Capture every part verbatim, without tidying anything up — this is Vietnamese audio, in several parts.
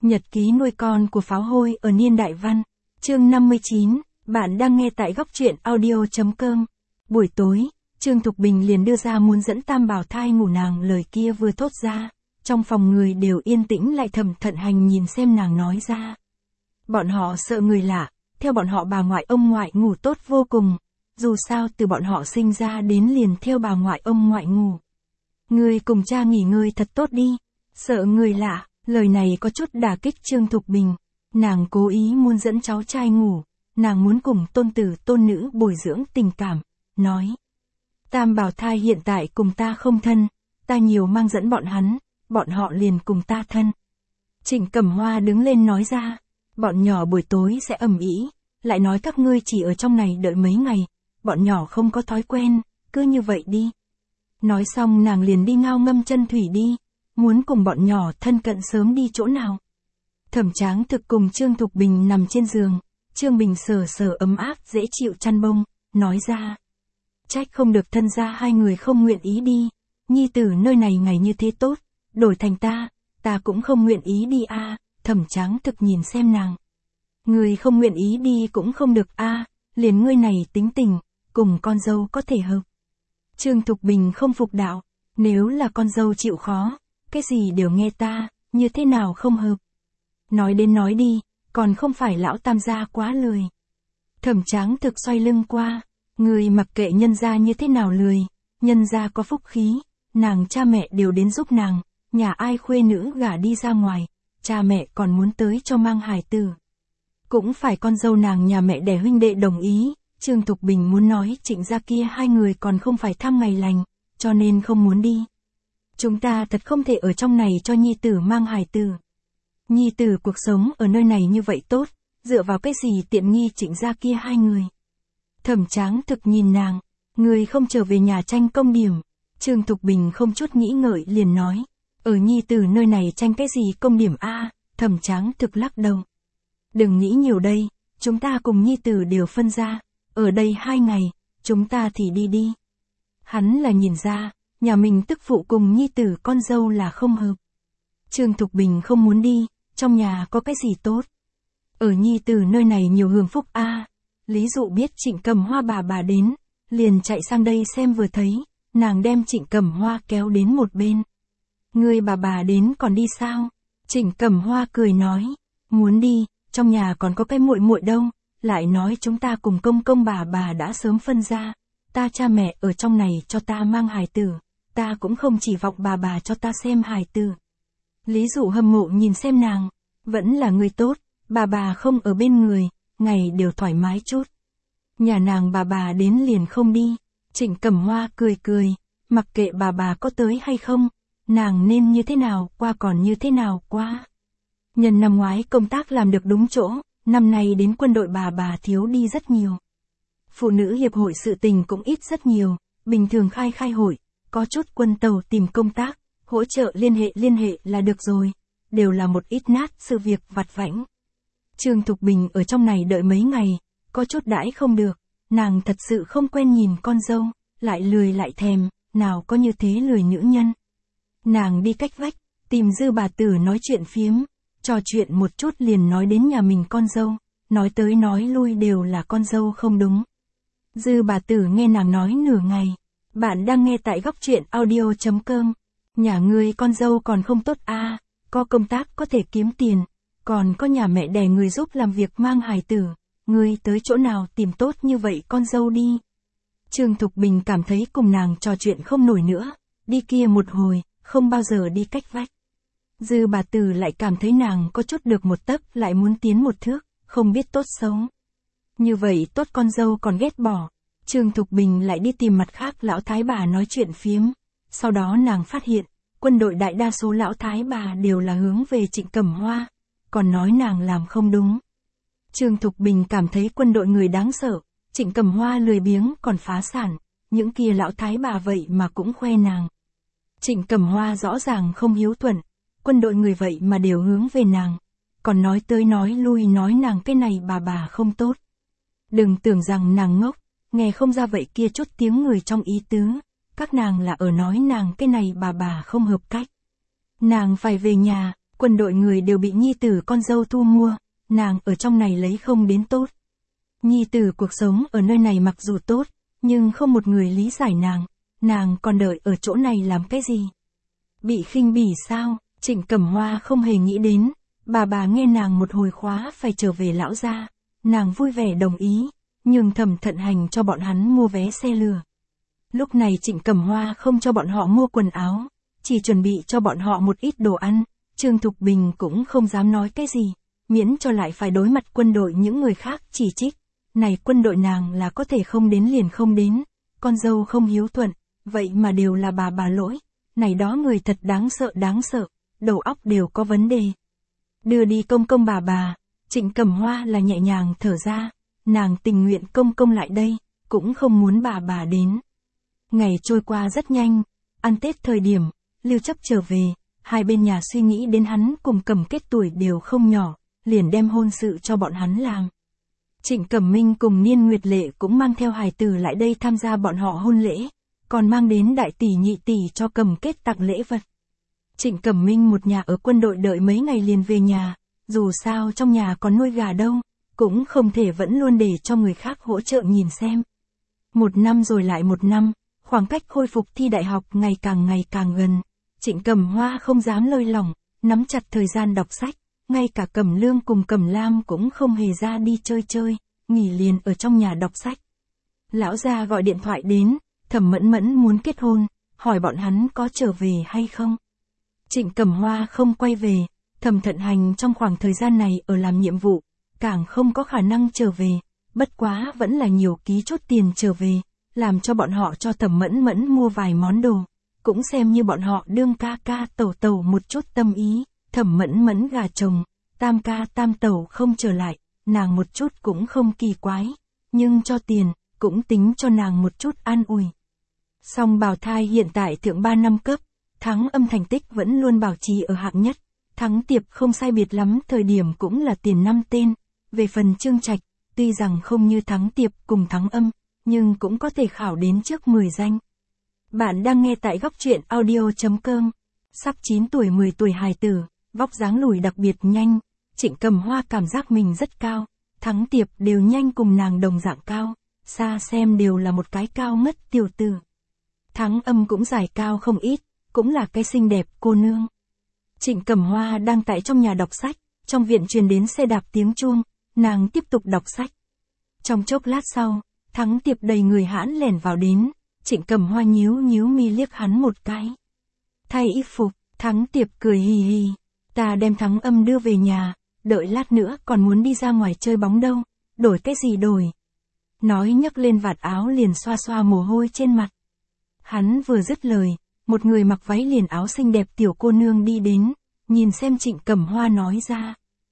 Nhật ký nuôi con của pháo hôi ở niên đại văn. Chương năm mươi chín, bạn đang nghe tại góc truyện audio.com. Buổi tối, Trương Thục Bình liền đưa ra muốn dẫn Tam Bảo Thai ngủ, nàng lời kia vừa thốt ra, trong phòng người đều yên tĩnh lại thầm thận hành nhìn xem nàng nói ra. Bọn họ sợ người lạ, theo bọn họ bà ngoại ông ngoại ngủ tốt vô cùng, dù sao từ bọn họ sinh ra đến liền theo bà ngoại ông ngoại ngủ. Người cùng cha nghỉ ngơi thật tốt đi, sợ người lạ. Lời này có chút đả kích Trương Thục Bình, nàng cố ý muốn dẫn cháu trai ngủ, nàng muốn cùng tôn tử tôn nữ bồi dưỡng tình cảm, nói. Tam Bảo Thai hiện tại cùng ta không thân, ta nhiều mang dẫn bọn hắn, bọn họ liền cùng ta thân. Trịnh Cẩm Hoa đứng lên nói ra, bọn nhỏ buổi tối sẽ ầm ĩ, lại nói các ngươi chỉ ở trong này đợi mấy ngày, bọn nhỏ không có thói quen, cứ như vậy đi. Nói xong nàng liền đi ngao ngâm chân thủy đi. Muốn cùng bọn nhỏ thân cận sớm đi chỗ nào. Thẩm Tráng Thực cùng Trương Thục Bình nằm trên giường, Trương Bình sờ sờ ấm áp dễ chịu chăn bông, nói ra. Trách không được thân gia hai người không nguyện ý đi, nhi tử nơi này ngày như thế tốt, đổi thành ta, ta cũng không nguyện ý đi a. À. Thẩm Tráng Thực nhìn xem nàng. Người không nguyện ý đi cũng không được a, à, liền ngươi này tính tình, cùng con dâu có thể hợp. Trương Thục Bình không phục đạo, nếu là con dâu chịu khó. Cái gì đều nghe ta, như thế nào không hợp. Nói đến nói đi, còn không phải lão Tam gia quá lười. Thẩm Tráng Thực xoay lưng qua, người mặc kệ nhân gia như thế nào lười, nhân gia có phúc khí, nàng cha mẹ đều đến giúp nàng, nhà ai khuê nữ gả đi ra ngoài, cha mẹ còn muốn tới cho mang hài tử. Cũng phải con dâu nàng nhà mẹ đẻ huynh đệ đồng ý, Trương Thục Bình muốn nói Trịnh gia kia hai người còn không phải thăm ngày lành, cho nên không muốn đi. Chúng ta thật không thể ở trong này cho nhi tử mang hài tử. Nhi tử cuộc sống ở nơi này như vậy tốt, dựa vào cái gì tiện nghi Trịnh gia kia hai người. Thẩm Tráng Thực nhìn nàng, người không trở về nhà tranh công điểm. Trương Thục Bình không chút nghĩ ngợi liền nói, ở nhi tử nơi này tranh cái gì công điểm a? Thẩm Tráng Thực lắc đầu. Đừng nghĩ nhiều đây, chúng ta cùng nhi tử đều phân ra, ở đây hai ngày, chúng ta thì đi đi. Hắn là nhìn ra. Nhà mình tức phụ cùng nhi tử con dâu là không hợp. Trương Thục Bình không muốn đi, trong nhà có cái gì tốt. Ở nhi tử nơi này nhiều hưởng phúc a. À, Lý Dụ biết Trịnh Cẩm Hoa bà bà đến, liền chạy sang đây xem vừa thấy, nàng đem Trịnh Cẩm Hoa kéo đến một bên. Người bà bà đến còn đi sao? Trịnh Cẩm Hoa cười nói, muốn đi, trong nhà còn có cái muội muội đâu, lại nói chúng ta cùng công công bà bà đã sớm phân ra, ta cha mẹ ở trong này cho ta mang hài tử. Ta cũng không chỉ vọng bà bà cho ta xem hài tử. Lý Dụ hâm mộ nhìn xem nàng, vẫn là người tốt, bà bà không ở bên người, ngày đều thoải mái chút. Nhà nàng bà bà đến liền không đi, Trịnh Cẩm Hoa cười cười, mặc kệ bà bà có tới hay không, nàng nên như thế nào qua còn như thế nào qua. Nhân năm ngoái công tác làm được đúng chỗ, năm nay đến quân đội bà bà thiếu đi rất nhiều. Phụ nữ hiệp hội sự tình cũng ít rất nhiều, bình thường khai khai hội. Có chút quân tàu tìm công tác, hỗ trợ liên hệ liên hệ là được rồi, đều là một ít nát sự việc vặt vãnh. Trương Thục Bình ở trong này đợi mấy ngày, có chút đãi không được, nàng thật sự không quen nhìn con dâu, lại lười lại thèm, nào có như thế lười nữ nhân. Nàng đi cách vách, tìm Dư bà tử nói chuyện phiếm, trò chuyện một chút liền nói đến nhà mình con dâu, nói tới nói lui đều là con dâu không đúng. Dư bà tử nghe nàng nói nửa ngày. Bạn đang nghe tại góc truyện audio.com. Nhà ngươi con dâu còn không tốt a, à, có công tác có thể kiếm tiền, còn có nhà mẹ đẻ người giúp làm việc mang hài tử, ngươi tới chỗ nào tìm tốt như vậy con dâu đi. Trương Thục Bình cảm thấy cùng nàng trò chuyện không nổi nữa, đi kia một hồi, không bao giờ đi cách vách. Dư bà tử lại cảm thấy nàng có chút được một tấc lại muốn tiến một thước, không biết tốt xấu. Như vậy tốt con dâu còn ghét bỏ. Trương Thục Bình lại đi tìm mặt khác lão thái bà nói chuyện phiếm, sau đó nàng phát hiện, quân đội đại đa số lão thái bà đều là hướng về Trịnh Cẩm Hoa, còn nói nàng làm không đúng. Trương Thục Bình cảm thấy quân đội người đáng sợ, Trịnh Cẩm Hoa lười biếng còn phá sản, những kia lão thái bà vậy mà cũng khoe nàng. Trịnh Cẩm Hoa rõ ràng không hiếu thuận, quân đội người vậy mà đều hướng về nàng, còn nói tới nói lui nói nàng cái này bà bà không tốt. Đừng tưởng rằng nàng ngốc. Nghe không ra vậy kia chút tiếng người trong ý tứ, các nàng là ở nói nàng cái này bà bà không hợp cách. Nàng phải về nhà, Quân đội người đều bị nhi tử con dâu thu mua, nàng ở trong này lấy không đến tốt. Nhi tử cuộc sống ở nơi này mặc dù tốt, nhưng không một người lý giải nàng, nàng còn đợi ở chỗ này làm cái gì? Bị khinh bỉ sao? Trịnh Cẩm Hoa không hề nghĩ đến, bà bà nghe nàng một hồi khóa phải trở về lão gia, nàng vui vẻ đồng ý, nhưng Thẩm Thận Hành cho bọn hắn mua vé xe lửa. Lúc này Trịnh Cẩm Hoa không cho bọn họ mua quần áo, chỉ chuẩn bị cho bọn họ một ít đồ ăn, Trương Thục Bình cũng không dám nói cái gì, miễn cho lại phải đối mặt quân đội những người khác chỉ trích. Này quân đội nàng là có thể không đến liền không đến, con dâu không hiếu thuận, vậy mà đều là bà bà lỗi, này đó người thật đáng sợ đáng sợ, đầu óc đều có vấn đề. Đưa đi công công bà bà, Trịnh Cẩm Hoa là nhẹ nhàng thở ra, nàng tình nguyện công công lại đây, cũng không muốn bà bà đến. Ngày trôi qua rất nhanh, ăn Tết thời điểm, Lưu Chấp trở về, hai bên nhà suy nghĩ đến hắn cùng Cẩm Kết tuổi đều không nhỏ, liền đem hôn sự cho bọn hắn làm. Trịnh Cẩm Minh cùng Niên Nguyệt Lệ cũng mang theo hài tử lại đây tham gia bọn họ hôn lễ, còn mang đến đại tỷ nhị tỷ cho Cẩm Kết tặng lễ vật. Trịnh Cẩm Minh một nhà ở quân đội đợi mấy ngày liền về nhà, dù sao trong nhà còn nuôi gà đâu, cũng không thể vẫn luôn để cho người khác hỗ trợ nhìn xem. Một năm rồi lại một năm, khoảng cách khôi phục thi đại học ngày càng ngày càng gần, Trịnh Cẩm Hoa không dám lơi lỏng, nắm chặt thời gian đọc sách, ngay cả Cẩm Lương cùng Cẩm Lam cũng không hề ra đi chơi chơi, nghỉ liền ở trong nhà đọc sách. Lão gia gọi điện thoại đến, Thẩm Mẫn Mẫn muốn kết hôn, hỏi bọn hắn có trở về hay không. Trịnh Cẩm Hoa không quay về, Thẩm Thận Hành trong khoảng thời gian này ở làm nhiệm vụ, càng không có khả năng trở về, bất quá vẫn là nhiều ký chút tiền trở về, làm cho bọn họ cho Thẩm Mẫn Mẫn mua vài món đồ, cũng xem như bọn họ đương ca ca tẩu tẩu một chút tâm ý. Thẩm Mẫn Mẫn gà chồng, tam ca tam tẩu không trở lại, nàng một chút cũng không kỳ quái, nhưng cho tiền, cũng tính cho nàng một chút an ủi. Song bào thai hiện tại thượng ba năm cấp, Thắng Âm thành tích vẫn luôn bảo trì ở hạng nhất, Thắng Tiệp không sai biệt lắm thời điểm cũng là tiền năm tên, về phần Trương Trạch, tuy rằng không như Thắng Tiệp cùng Thắng Âm, nhưng cũng có thể khảo đến trước mười danh. Bạn đang nghe tại góc truyện audio chấm com, sắp chín tuổi mười tuổi hài tử, vóc dáng lùi đặc biệt nhanh, Trịnh Cẩm Hoa cảm giác mình rất cao, Thắng Tiệp đều nhanh cùng nàng đồng dạng cao, xa xem đều là một cái cao ngất tiểu tử. Thắng Âm cũng dài cao không ít, cũng là cái xinh đẹp cô nương. Trịnh Cẩm Hoa đang tại trong nhà đọc sách, trong viện truyền đến xe đạp tiếng chuông, nàng tiếp tục đọc sách. Trong chốc lát sau, Thắng Tiệp đầy người hãn lẻn vào đến, Trịnh Cẩm Hoa nhíu nhíu mi liếc hắn một cái. Thay y phục, Thắng Tiệp cười hì hì, ta đem Thắng Âm đưa về nhà, đợi lát nữa còn muốn đi ra ngoài chơi bóng đâu, đổi cái gì đổi. Nói nhấc lên vạt áo liền xoa xoa mồ hôi trên mặt. Hắn vừa dứt lời, một người mặc váy liền áo xinh đẹp tiểu cô nương đi đến, nhìn xem Trịnh Cẩm Hoa nói ra.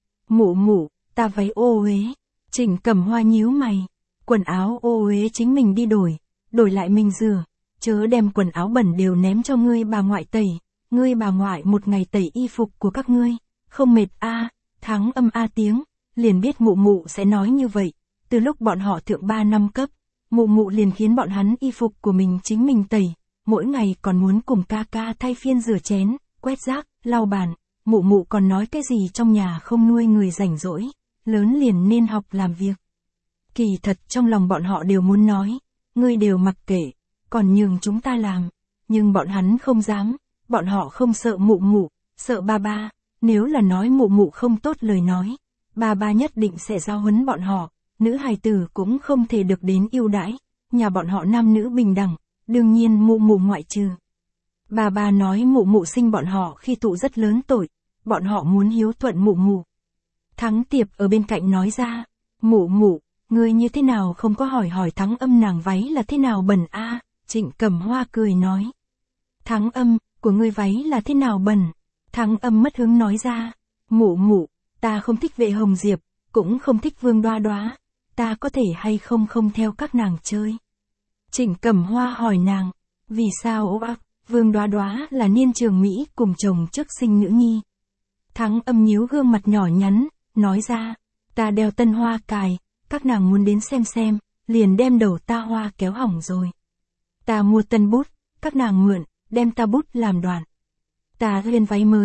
Mụ mụ, ta váy ô uế. Trịnh Cẩm Hoa nhíu mày, quần áo ô uế chính mình đi đổi, đổi lại mình rửa, chớ đem quần áo bẩn đều ném cho ngươi bà ngoại tẩy, ngươi bà ngoại một ngày tẩy y phục của các ngươi, không mệt a. À, Thắng Âm a tiếng, liền biết mụ mụ sẽ nói như vậy, từ lúc bọn họ thượng ba năm cấp, mụ mụ liền khiến bọn hắn y phục của mình chính mình tẩy, mỗi ngày còn muốn cùng ca ca thay phiên rửa chén, quét rác, lau bàn, mụ mụ còn nói cái gì trong nhà không nuôi người rảnh rỗi, lớn liền nên học làm việc. Kỳ thật trong lòng bọn họ đều muốn nói, ngươi đều mặc kệ, còn nhường chúng ta làm, nhưng bọn hắn không dám, bọn họ không sợ mụ mụ, sợ ba ba, nếu là nói mụ mụ không tốt lời nói, ba ba nhất định sẽ giáo huấn bọn họ, nữ hài tử cũng không thể được đến ưu đãi, nhà bọn họ nam nữ bình đẳng, đương nhiên mụ mụ ngoại trừ. Bà ba nói mụ mụ sinh bọn họ khi tụ rất lớn tội, bọn họ muốn hiếu thuận mụ mụ. Thắng Tiệp ở bên cạnh nói ra, mụ mụ, ngươi như thế nào không có hỏi hỏi Thắng Âm nàng váy là thế nào bẩn a? À? Trịnh Cẩm Hoa cười nói. Thắng Âm, của ngươi váy là thế nào bẩn? Thắng Âm mất hứng nói ra, mụ mụ, ta không thích Vệ Hồng Diệp, cũng không thích Vương Đoá Đoá, ta có thể hay không không theo các nàng chơi. Trịnh Cẩm Hoa hỏi nàng, vì sao ô ác, Vương Đoá Đoá là Niên Trường Mỹ cùng chồng trước sinh nữ nhi. Thắng Âm nhíu gương mặt nhỏ nhắn, nói ra, ta đeo tân hoa cài, các nàng muốn đến xem xem, liền đem đầu ta hoa kéo hỏng rồi. Ta mua tân bút, các nàng mượn, đem ta bút làm đoạn. Ta lên váy mới,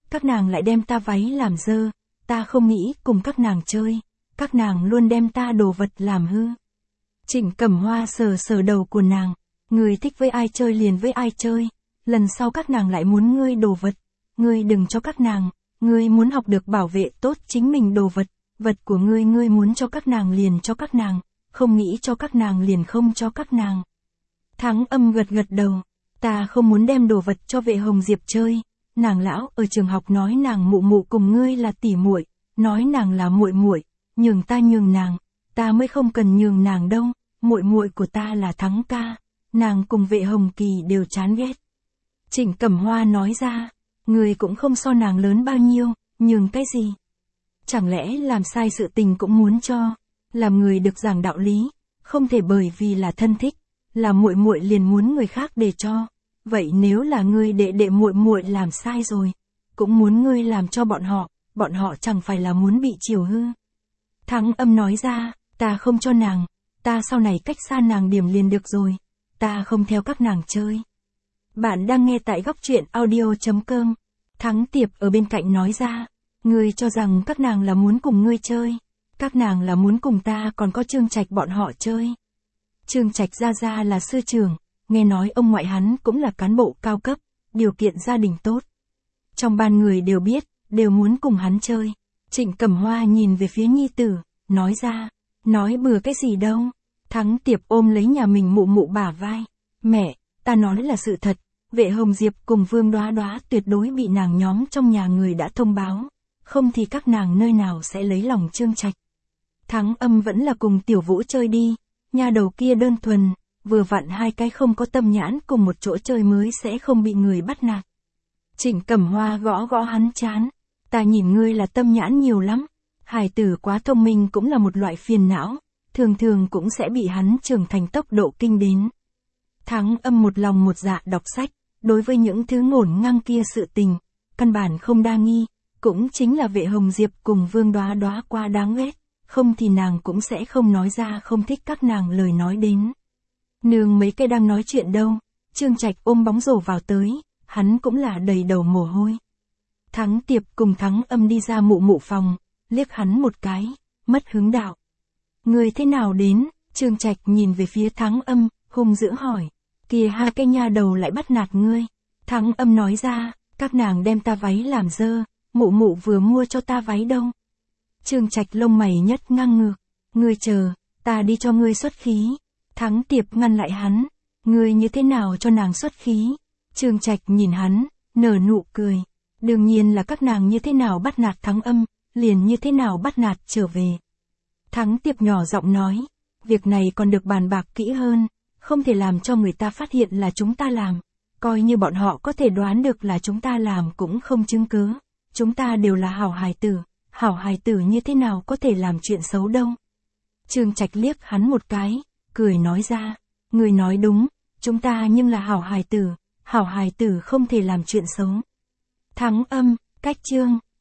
các nàng lại đem ta váy làm dơ, ta không nghĩ cùng các nàng chơi, các nàng luôn đem ta đồ vật làm hư. Trịnh Cẩm Hoa sờ sờ đầu của nàng, ngươi thích với ai chơi liền với ai chơi, lần sau các nàng lại muốn ngươi đồ vật, ngươi đừng cho các nàng, ngươi muốn học được bảo vệ tốt chính mình đồ vật, vật của ngươi ngươi muốn cho các nàng liền cho các nàng, không nghĩ cho các nàng liền không cho các nàng. Thắng Âm gật gật đầu, ta không muốn đem đồ vật cho Vệ Hồng Diệp chơi, nàng lão ở trường học nói nàng mụ mụ cùng ngươi là tỉ muội, nói nàng là muội muội, nhường ta nhường nàng, ta mới không cần nhường nàng đâu, muội muội của ta là Thắng ca, nàng cùng Vệ Hồng Kỳ đều chán ghét. Trịnh Cẩm Hoa nói ra, ngươi cũng không so nàng lớn bao nhiêu, nhường cái gì? Chẳng lẽ làm sai sự tình cũng muốn cho, làm người được giảng đạo lý, không thể bởi vì là thân thích, là muội muội liền muốn người khác để cho. Vậy nếu là ngươi đệ đệ muội muội làm sai rồi, cũng muốn ngươi làm cho bọn họ, bọn họ chẳng phải là muốn bị chiều hư. Thắng Âm nói ra, ta không cho nàng, ta sau này cách xa nàng điểm liền được rồi, ta không theo các nàng chơi. Bạn đang nghe tại góc truyện audio chấm com. Thắng Tiệp ở bên cạnh nói ra, ngươi cho rằng các nàng là muốn cùng ngươi chơi, các nàng là muốn cùng ta còn có Trương Trạch bọn họ chơi. Trương Trạch gia gia là sư trưởng, nghe nói ông ngoại hắn cũng là cán bộ cao cấp, điều kiện gia đình tốt. Trong ban người đều biết, đều muốn cùng hắn chơi. Trịnh Cẩm Hoa nhìn về phía nhi tử, nói ra, nói bừa cái gì đâu. Thắng Tiệp ôm lấy nhà mình mụ mụ bả vai, mẹ, ta nói là sự thật, Vệ Hồng Diệp cùng Vương Đoá Đoá tuyệt đối bị nàng nhóm trong nhà người đã thông báo, không thì các nàng nơi nào sẽ lấy lòng Trương Trạch. Thắng Âm vẫn là cùng Tiểu Vũ chơi đi, nhà đầu kia đơn thuần, vừa vặn hai cái không có tâm nhãn cùng một chỗ chơi mới sẽ không bị người bắt nạt. Trịnh Cẩm Hoa gõ gõ hắn chán, ta nhìn ngươi là tâm nhãn nhiều lắm, hài tử quá thông minh cũng là một loại phiền não, thường thường cũng sẽ bị hắn trưởng thành tốc độ kinh đến. Thắng Âm một lòng một dạ đọc sách, đối với những thứ ngổn ngang kia sự tình, căn bản không đa nghi, cũng chính là Vệ Hồng Diệp cùng Vương Đoá Đoá qua đáng ghét, không thì nàng cũng sẽ không nói ra không thích các nàng lời nói đến. Nương mấy cái đang nói chuyện đâu, Trương Trạch ôm bóng rổ vào tới, hắn cũng là đầy đầu mồ hôi. Thắng Tiệp cùng Thắng Âm đi ra mụ mụ phòng, liếc hắn một cái, mất hứng đạo. Người thế nào đến? Trương Trạch nhìn về phía Thắng Âm, hung dữ hỏi. Kìa hai cái nha đầu lại bắt nạt ngươi. Thắng Âm nói ra, các nàng đem ta váy làm dơ, mụ mụ vừa mua cho ta váy đâu. Trương Trạch lông mày nhất ngang ngược, ngươi chờ, ta đi cho ngươi xuất khí. Thắng Tiệp ngăn lại hắn, ngươi như thế nào cho nàng xuất khí? Trương Trạch nhìn hắn, nở nụ cười, đương nhiên là các nàng như thế nào bắt nạt Thắng Âm, liền như thế nào bắt nạt trở về. Thắng Tiệp nhỏ giọng nói, việc này còn được bàn bạc kỹ hơn, không thể làm cho người ta phát hiện là chúng ta làm, coi như bọn họ có thể đoán được là chúng ta làm cũng không chứng cứ, chúng ta đều là hảo hài tử, hảo hài tử như thế nào có thể làm chuyện xấu đâu. Trương Trạch liếc hắn một cái, cười nói ra, người nói đúng, chúng ta nhưng là hảo hài tử, hảo hài tử không thể làm chuyện xấu. Thắng Âm, cách chương.